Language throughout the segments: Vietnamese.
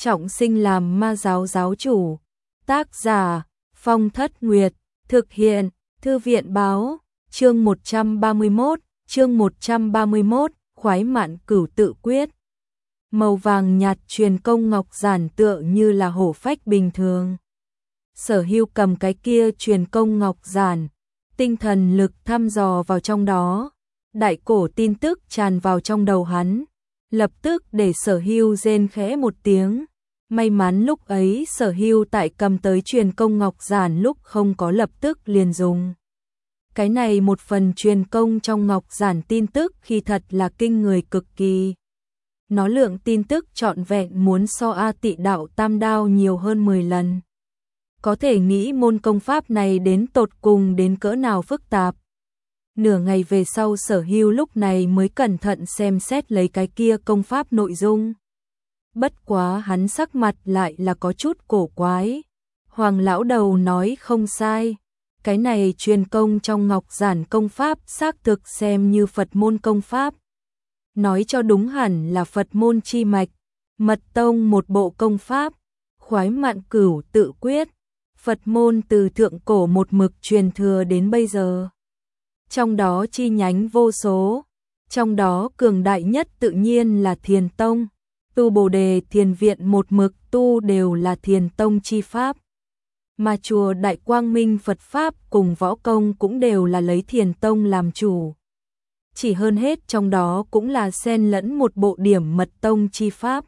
trọng sinh làm ma giáo giáo chủ. Tác giả Phong Thất Nguyệt. Thực hiện Thư viện Báo. Chương 131, khoái mạn cửu tự quyết. Màu vàng nhạt truyền công ngọc giản tựa như là hổ phách bình thường. Sở Hưu cầm cái kia truyền công ngọc giản, tinh thần lực thăm dò vào trong đó, đại cổ tin tức tràn vào trong đầu hắn, lập tức để Sở Hưu rên khẽ một tiếng. May mắn lúc ấy Sở Hưu tại cầm tới truyền công ngọc giản lúc không có lập tức liền dùng. Cái này một phần truyền công trong ngọc giản tin tức khi thật là kinh người cực kỳ. Nó lượng tin tức trọn vẹn muốn so A Tị Đạo Tam Đao nhiều hơn 10 lần. Có thể nghĩ môn công pháp này đến tột cùng đến cỡ nào phức tạp. Nửa ngày về sau Sở Hưu lúc này mới cẩn thận xem xét lấy cái kia công pháp nội dung. Bất quá hắn sắc mặt lại là có chút cổ quái. Hoàng lão đầu nói không sai. Cái này truyền công trong ngọc giản công pháp xác thực xem như Phật môn công pháp. Nói cho đúng hẳn là Phật môn chi mạch, mật tông một bộ công pháp, khoái mạn cửu tự quyết, Phật môn từ thượng cổ một mực truyền thừa đến bây giờ. Trong đó chi nhánh vô số, trong đó cường đại nhất tự nhiên là Thiền Tông, tu Bồ Đề Thiền Viện một mực tu đều là Thiền Tông chi pháp. Mà chùa Đại Quang Minh Phật Pháp cùng võ công cũng đều là lấy Thiền Tông làm chủ. Chỉ hơn hết trong đó cũng là xen lẫn một bộ điểm mật tông chi pháp.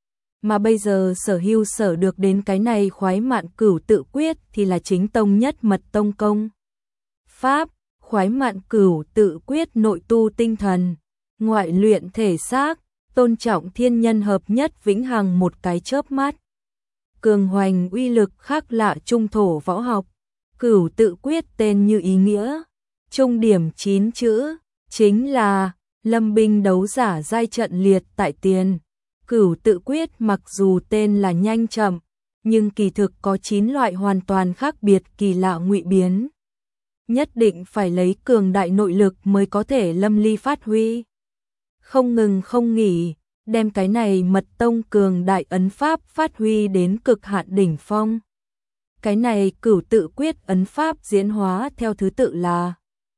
Mà bây giờ Sở Hưu sở được đến cái này khoái mạn cửu tự quyết thì là chính tông nhất mật tông công pháp. Khoái mạn cửu tự quyết nội tu tinh thần, ngoại luyện thể xác, tôn trọng thiên nhân hợp nhất vĩnh hằng một cái chớp mắt. Cường hoành uy lực khác lạ trung thổ võ học. Cửu tự quyết tên như ý nghĩa, trung điểm 9 chữ, chính là lâm binh đấu giả giai trận liệt tại tiền. Cửu tự quyết mặc dù tên là nhanh chậm, nhưng kỳ thực có 9 loại hoàn toàn khác biệt kỳ lạ ngụy biến. Nhất định phải lấy cường đại nội lực mới có thể lâm ly phát huy. Không ngừng không nghỉ, đem cái này mật tông cường đại ấn pháp phát huy đến cực hạn đỉnh phong. Cái này cửu tự quyết ấn pháp diễn hóa theo thứ tự là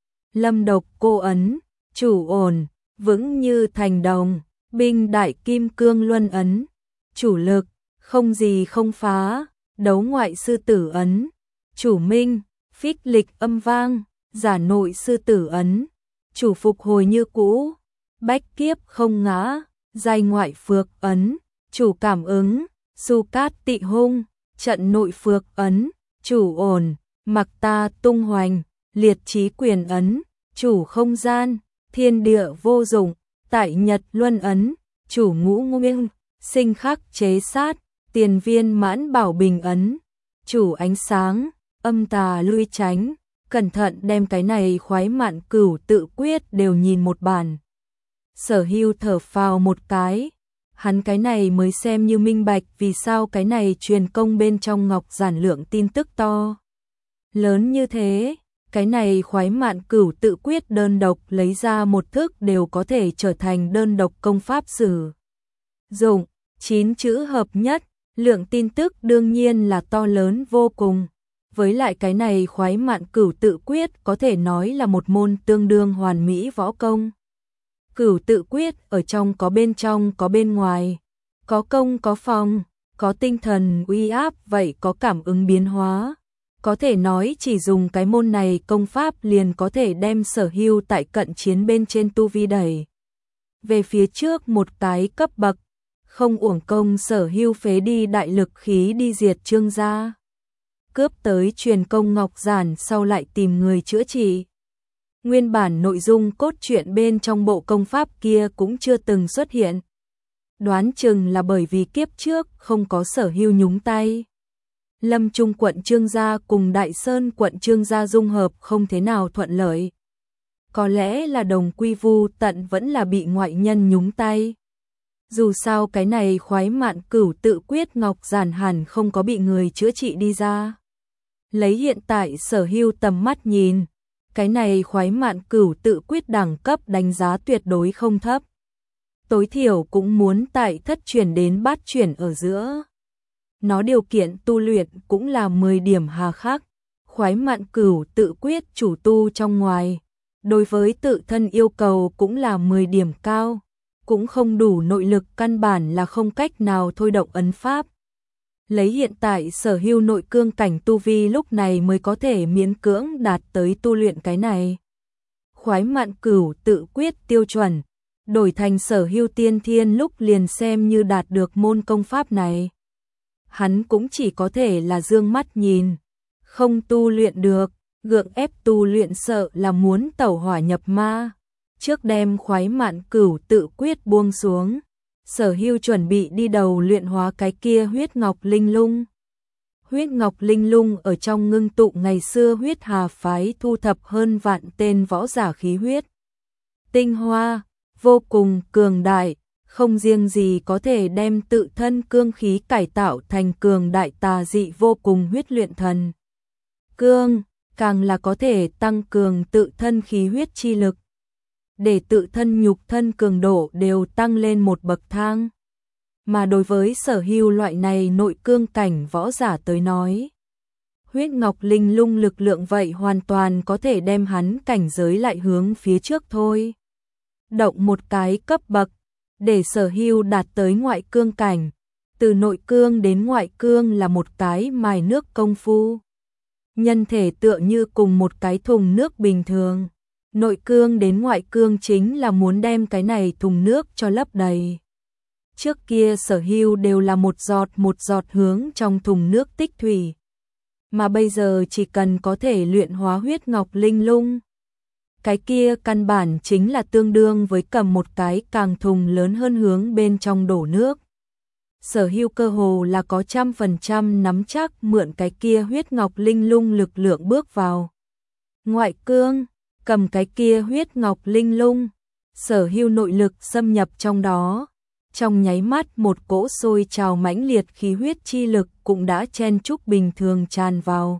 lâm độc cô ấn, chủ ổn, vững như thành đồng, binh đại kim cương luân ấn, chủ lực, không gì không phá, đấu ngoại sư tử ấn, chủ minh, phích lịch âm vang, giả nội sư tử ấn, chủ phục hồi như cũ, bách kiếp không ngã, giai ngoại phược ấn, chủ cảm ứng, su cát tị hung, trận nội phược ấn, chủ ổn, mặc ta tung hoành, liệt trí quyền ấn, chủ không gian, thiên địa vô dụng, tại nhật luân ấn, chủ ngũ nguyên, sinh khắc chế sát, tiền viên mãn bảo bình ấn, chủ ánh sáng, âm tà lui tránh. Cẩn thận đem cái này khoái mạn cửu tự quyết đều nhìn một bản. Sở Hưu thở phào một cái, hắn cái này mới xem như minh bạch vì sao cái này truyền công bên trong ngọc giản lượng tin tức to lớn như thế. Cái này khoái mạn cửu tự quyết đơn độc lấy ra một thức đều có thể trở thành đơn độc công pháp sử dụng, 9 chữ hợp nhất, lượng tin tức đương nhiên là to lớn vô cùng. Với lại cái này khoái mạn cửu tự quyết có thể nói là một môn tương đương hoàn mỹ võ công. Cửu tự quyết ở trong có bên ngoài, có công có phòng, có tinh thần uy áp vậy có cảm ứng biến hóa. Có thể nói chỉ dùng cái môn này công pháp liền có thể đem Sở Hưu tại cận chiến bên trên tu vi đẩy về phía trước một cái cấp bậc, không uổng công Sở Hưu phế đi đại lực khí đi diệt Trương gia. Cướp tới truyền công ngọc giản sau lại tìm người chữa trị. Nguyên bản nội dung cốt truyện bên trong bộ công pháp kia cũng chưa từng xuất hiện. Đoán chừng là bởi vì kiếp trước không có Sở Hưu nhúng tay. Lâm Trung quận Trương gia cùng Đại Sơn quận Trương gia dung hợp không thế nào thuận lợi. Có lẽ là đồng quy vu tận vẫn là bị ngoại nhân nhúng tay. Dù sao cái này khoái mạn cửu tự quyết ngọc giản hẳn không có bị người chữa trị đi ra. Lấy hiện tại Sở Hưu tầm mắt nhìn, cái này khoái mạn cửu tự quyết đẳng cấp đánh giá tuyệt đối không thấp. Tối thiểu cũng muốn tại thất chuyển đến bát chuyển ở giữa. nó điều kiện tu luyện cũng là 10 điểm hà khắc. Khoái mạn cửu tự quyết chủ tu trong ngoài, đối với tự thân yêu cầu cũng là 10 điểm cao, cũng không đủ nội lực, căn bản là không cách nào thôi động ấn pháp. Lấy hiện tại Sở Hưu nội cương cảnh tu vi lúc này mới có thể miễn cưỡng đạt tới tu luyện cái này. Khoái mạn cửu tự quyết tiêu chuẩn, đổi thành Sở Hưu tiên thiên lúc liền xem như đạt được môn công pháp này. Hắn cũng chỉ có thể là dương mắt nhìn, không tu luyện được, gượng ép tu luyện sợ là muốn tẩu hỏa nhập ma. Trước đem khoái mạn cửu tự quyết buông xuống, Sở Hưu chuẩn bị đi đầu luyện hóa cái kia huyết ngọc linh lung. Huyết ngọc linh lung ở trong ngưng tụ ngày xưa huyết hà phái thu thập hơn vạn tên võ giả khí huyết. Tinh hoa, vô cùng cường đại, không riêng gì có thể đem tự thân cương khí cải tạo thành cường đại tà dị vô cùng huyết luyện thần. Cương, càng là có thể tăng cường tự thân khí huyết chi lực, để tự thân nhục thân cường độ đều tăng lên một bậc thang. Mà đối với Sở Hưu loại này nội cương cảnh võ giả tới nói, huyết ngọc linh lung lực lượng vậy hoàn toàn có thể đem hắn cảnh giới lại hướng phía trước thôi. Động một cái cấp bậc, để Sở Hưu đạt tới ngoại cương cảnh, từ nội cương đến ngoại cương là một cái mài nước công phu. Nhân thể tựa như cùng một cái thùng nước bình thường, nội cương đến ngoại cương chính là muốn đem cái này thùng nước cho lấp đầy. Trước kia Sở Hưu đều là một giọt hướng trong thùng nước tích thủy, mà bây giờ chỉ cần có thể luyện hóa huyết ngọc linh lung, cái kia căn bản chính là tương đương với cầm một cái càng thùng lớn hơn hướng bên trong đổ nước. Sở Hưu cơ hồ là có 100% nắm chắc mượn cái kia huyết ngọc linh lung lực lượng bước vào ngoại cương, cầm cái kia huyết ngọc linh lung, Sở Hưu nội lực xâm nhập trong đó, trong nháy mắt một cỗ sôi trào mãnh liệt khí huyết chi lực cũng đã chen chúc bình thường tràn vào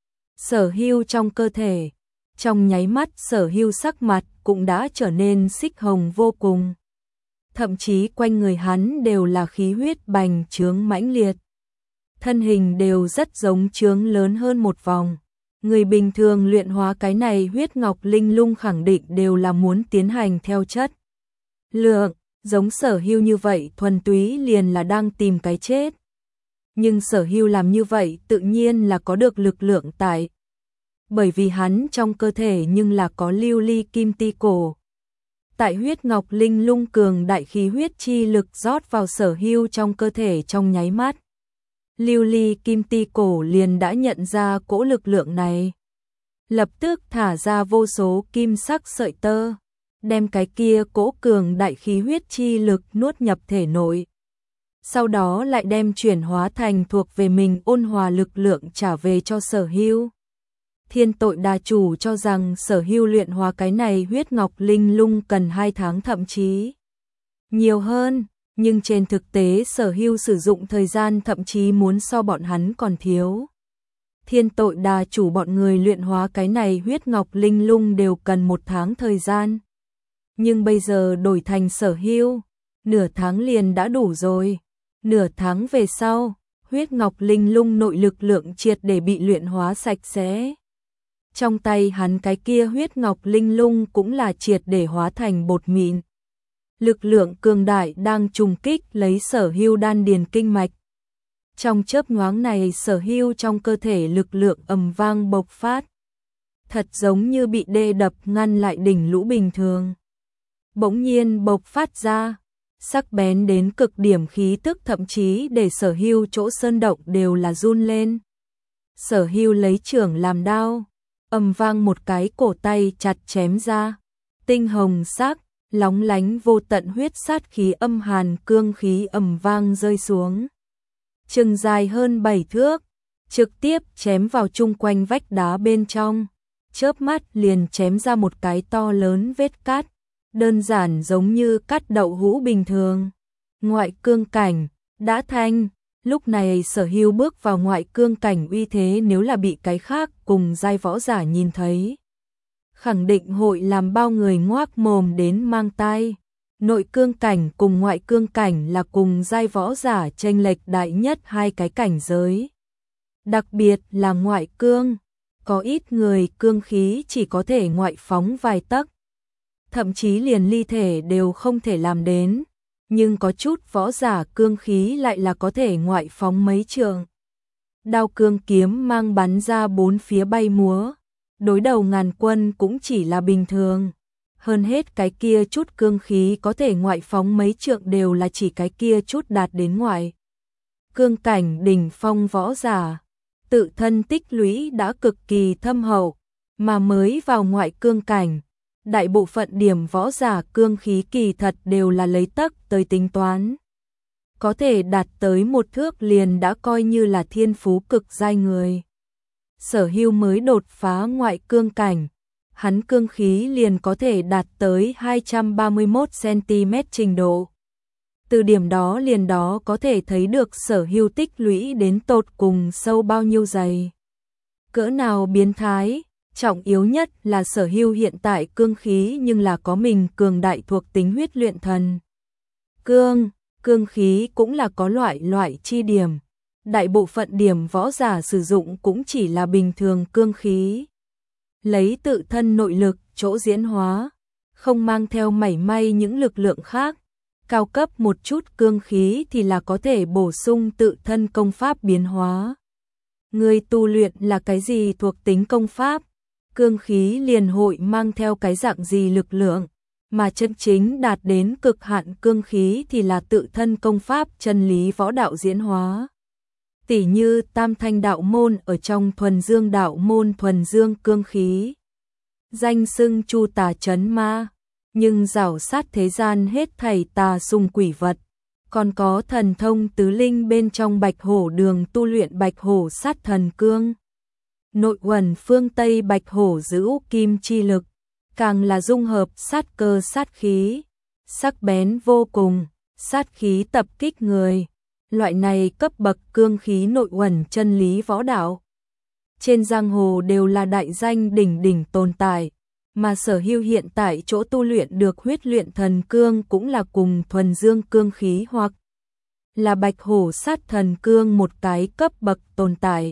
Sở Hưu trong cơ thể. Trong nháy mắt Sở Hưu sắc mặt cũng đã trở nên xích hồng vô cùng. Thậm chí quanh người hắn đều là khí huyết bành trướng mãnh liệt. Thân hình đều rất giống trướng lớn hơn một vòng. Người bình thường luyện hóa cái này huyết ngọc linh lung khẳng định đều là muốn tiến hành theo chất lượng, giống Sở Hưu như vậy thuần túy liền là đang tìm cái chết. Nhưng Sở Hưu làm như vậy tự nhiên là có được lực lượng tại. Bởi vì hắn trong cơ thể nhưng là có lưu ly kim ti cổ. Tại huyết ngọc linh lung cường đại khí huyết chi lực rót vào Sở Hưu trong cơ thể trong nháy mắt, lưu ly kim ti cổ liền đã nhận ra cỗ lực lượng này, lập tức thả ra vô số kim sắc sợi tơ, đem cái kia cỗ cường đại khí huyết chi lực nuốt nhập thể nội. Sau đó lại đem chuyển hóa thành thuộc về mình ôn hòa lực lượng trả về cho Sở Hưu. Thiên Tội Đà chủ cho rằng Sở Hưu luyện hóa cái này huyết ngọc linh lung cần 2 tháng thậm chí nhiều hơn, nhưng trên thực tế Sở Hưu sử dụng thời gian thậm chí muốn so bọn hắn còn thiếu. Thiên Tội Đà chủ bọn người luyện hóa cái này huyết ngọc linh lung đều cần 1 tháng thời gian. Nhưng bây giờ đổi thành Sở Hưu, nửa tháng liền đã đủ rồi. Nửa tháng về sau, huyết ngọc linh lung nội lực lượng triệt để bị luyện hóa sạch sẽ. Trong tay hắn cái kia huyết ngọc linh lung cũng là triệt để hóa thành bột mịn. Lực lượng cường đại đang trùng kích lấy Sở Hưu đan điền kinh mạch. Trong chớp nhoáng này Sở Hưu trong cơ thể lực lượng ầm vang bộc phát. Thật giống như bị đê đập ngăn lại đỉnh lũ bình thường. Bỗng nhiên bộc phát ra, sắc bén đến cực điểm khí tức thậm chí để Sở Hưu chỗ sơn động đều là run lên. Sở Hưu lấy chưởng làm đao, ầm vang một cái cổ tay chặt chém ra, tinh hồng sắc, lóng lánh vô tận huyết sát khí âm hàn cương khí ầm vang rơi xuống. Chừng dài hơn 7 thước, trực tiếp chém vào chung quanh vách đá bên trong, chớp mắt liền chém ra một cái to lớn vết cắt, đơn giản giống như cắt đậu hũ bình thường. Ngoại cương cảnh, đã thành. Lúc này Sở Hưu bước vào ngoại cương cảnh uy thế nếu là bị cái khác cùng giai võ giả nhìn thấy, khẳng định hội làm bao người ngoác mồm đến mang tai. Nội cương cảnh cùng ngoại cương cảnh là cùng giai võ giả chênh lệch đại nhất hai cái cảnh giới. Đặc biệt là ngoại cương, có ít người cương khí chỉ có thể ngoại phóng vài tấc, thậm chí liền ly thể đều không thể làm đến, nhưng có chút võ giả cương khí lại là có thể ngoại phóng mấy trượng. Đao cương kiếm mang bắn ra bốn phía bay múa, đối đầu ngàn quân cũng chỉ là bình thường. Hơn hết cái kia chút cương khí có thể ngoại phóng mấy trượng đều là chỉ cái kia chút đạt đến ngoại cương cảnh đỉnh phong võ giả, tự thân tích lũy đã cực kỳ thâm hậu, mà mới vào ngoại cương cảnh, đại bộ phận điểm võ giả cương khí kỳ thật đều là lấy tấc tới tính toán. Có thể đạt tới một thước liền đã coi như là thiên phú cực giai người. Sở Hưu mới đột phá ngoại cương cảnh, hắn cương khí liền có thể đạt tới 231cm trình độ. Từ điểm đó liền đó có thể thấy được Sở Hưu tích lũy đến tột cùng sâu bao nhiêu dày. Cỡ nào biến thái, trọng yếu nhất là Sở Hưu hiện tại cương khí nhưng là có mình cường đại thuộc tính huyết luyện thần. Cương khí cũng là có loại chi điểm. Đại bộ phận điểm võ giả sử dụng cũng chỉ là bình thường cương khí. Lấy tự thân nội lực chỗ diễn hóa, không mang theo mảy may những lực lượng khác. Cao cấp một chút cương khí thì là có thể bổ sung tự thân công pháp biến hóa. Người tu luyện là cái gì thuộc tính công pháp, cương khí liền hội mang theo cái dạng gì lực lượng, mà chân chính đạt đến cực hạn cương khí thì là tự thân công pháp chân lý võ đạo diễn hóa. Tỉ như Tam Thanh đạo môn ở trong Thuần Dương đạo môn thuần dương cương khí, danh xưng Chu Tà trấn ma, nhưng rảo sát thế gian hết thảy tà xung quỷ vật, còn có thần thông tứ linh bên trong Bạch Hổ đường tu luyện Bạch Hổ sát thần cương. Nội uẩn phương Tây Bạch Hổ giữ kim chi lực, càng là dung hợp sát cơ sát khí, sắc bén vô cùng, sát khí tập kích người. Loại này cấp bậc cương khí nội uẩn chân lý võ đạo, trên giang hồ đều là đại danh đỉnh đỉnh tồn tại, mà Sở Hưu hiện tại chỗ tu luyện được huyết luyện thần cương cũng là cùng thuần dương cương khí hoặc là Bạch Hổ sát thần cương một cái cấp bậc tồn tại.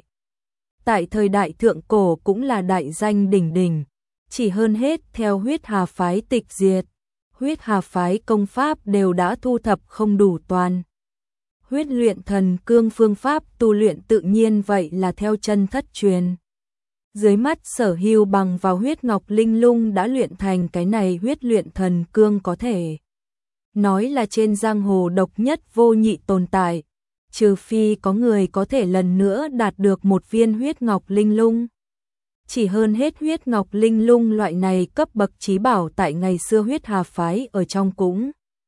Tại thời đại thượng cổ cũng là đại danh đỉnh đỉnh, chỉ hơn hết theo huyết hà phái tịch diệt, huyết hà phái công pháp đều đã thu thập không đủ toàn. Huyết luyện thần cương phương pháp tu luyện tự nhiên vậy là theo chân thất truyền. Dưới mắt Sở Hưu bằng vào huyết ngọc linh lung đã luyện thành cái này huyết luyện thần cương, có thể nói là trên giang hồ độc nhất vô nhị tồn tại, trừ phi có người có thể lần nữa đạt được một viên huyết ngọc linh lung. Chỉ hơn hết huyết ngọc linh lung loại này cấp bậc chí bảo tại ngày xưa huyết hà phái ở trong cũng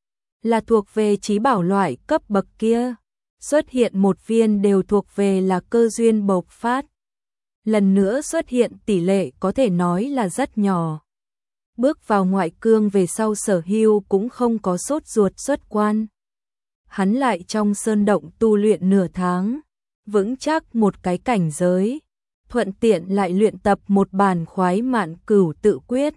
là thuộc về chí bảo loại cấp bậc kia, xuất hiện một viên đều thuộc về là cơ duyên bộc phát. Lần nữa xuất hiện tỷ lệ có thể nói là rất nhỏ. Bước vào ngoại cương về sau Sở Hưu cũng không có sốt ruột xuất quan. Hắn lại trong sơn động tu luyện nửa tháng, vững chắc một cái cảnh giới, thuận tiện lại luyện tập một bản khoái mạn cửu tự quyết.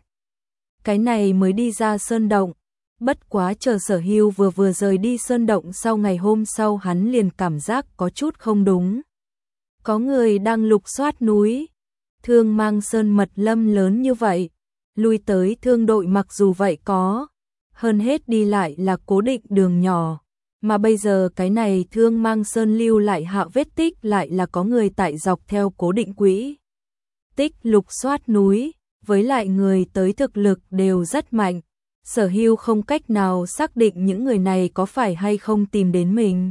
Cái này mới đi ra sơn động. Bất quá chờ Sở Hưu vừa rời đi sơn động sau, ngày hôm sau hắn liền cảm giác có chút không đúng. Có người đang lục soát núi. Thương Mang Sơn mật lâm lớn như vậy, lui tới thương đội mặc dù vậy có, hơn hết đi lại là cố định đường nhỏ, mà bây giờ cái này Thương Mang Sơn lưu lại hạ vết tích lại là có người tại dọc theo cố định quỹ tích lục soát núi, với lại người tới thực lực đều rất mạnh. Sở Hưu không cách nào xác định những người này có phải hay không tìm đến mình.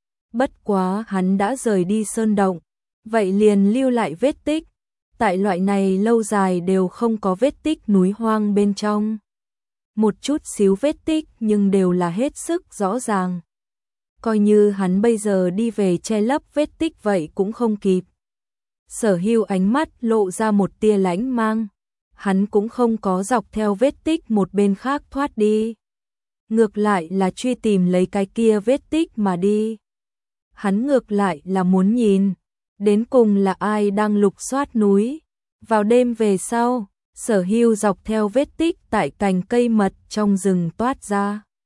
Bất quá hắn đã rời đi sơn động, vậy liền lưu lại vết tích. Tại loại này lâu dài đều không có vết tích núi hoang bên trong. Một chút xíu vết tích nhưng đều là hết sức rõ ràng. Coi như hắn bây giờ đi về che lấp vết tích vậy cũng không kịp. Sở Hưu ánh mắt lộ ra một tia lãnh mang. Hắn cũng không có dọc theo vết tích một bên khác thoát đi. Ngược lại là truy tìm lấy cái kia vết tích mà đi. Hắn ngược lại là muốn nhìn, đến cùng là ai đang lục soát núi. Vào đêm về sau, Sở Hưu dọc theo vết tích tại cành cây mật trong rừng toát ra.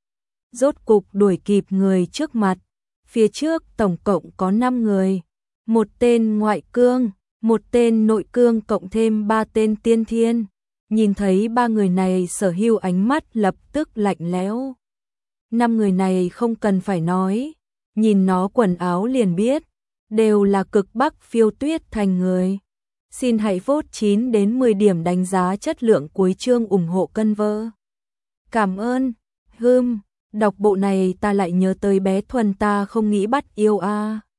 rốt cục đuổi kịp người trước mặt. Phía trước tổng cộng có 5 người, một tên ngoại cương, một tên nội cương cộng thêm 3 tên tiên thiên. Nhìn thấy 3 người này, Sở Hưu ánh mắt lập tức lạnh lẽo. 5 người này không cần phải nói, nhìn nó quần áo liền biết, đều là cực Bắc Phiêu Tuyết Thành người. Xin hãy vote 9 đến 10 điểm đánh giá chất lượng cuối chương ủng hộ cân vơ. Cảm ơn. Đọc bộ này ta lại nhớ tới bé Thuần ta không nghĩ bắt yêu a.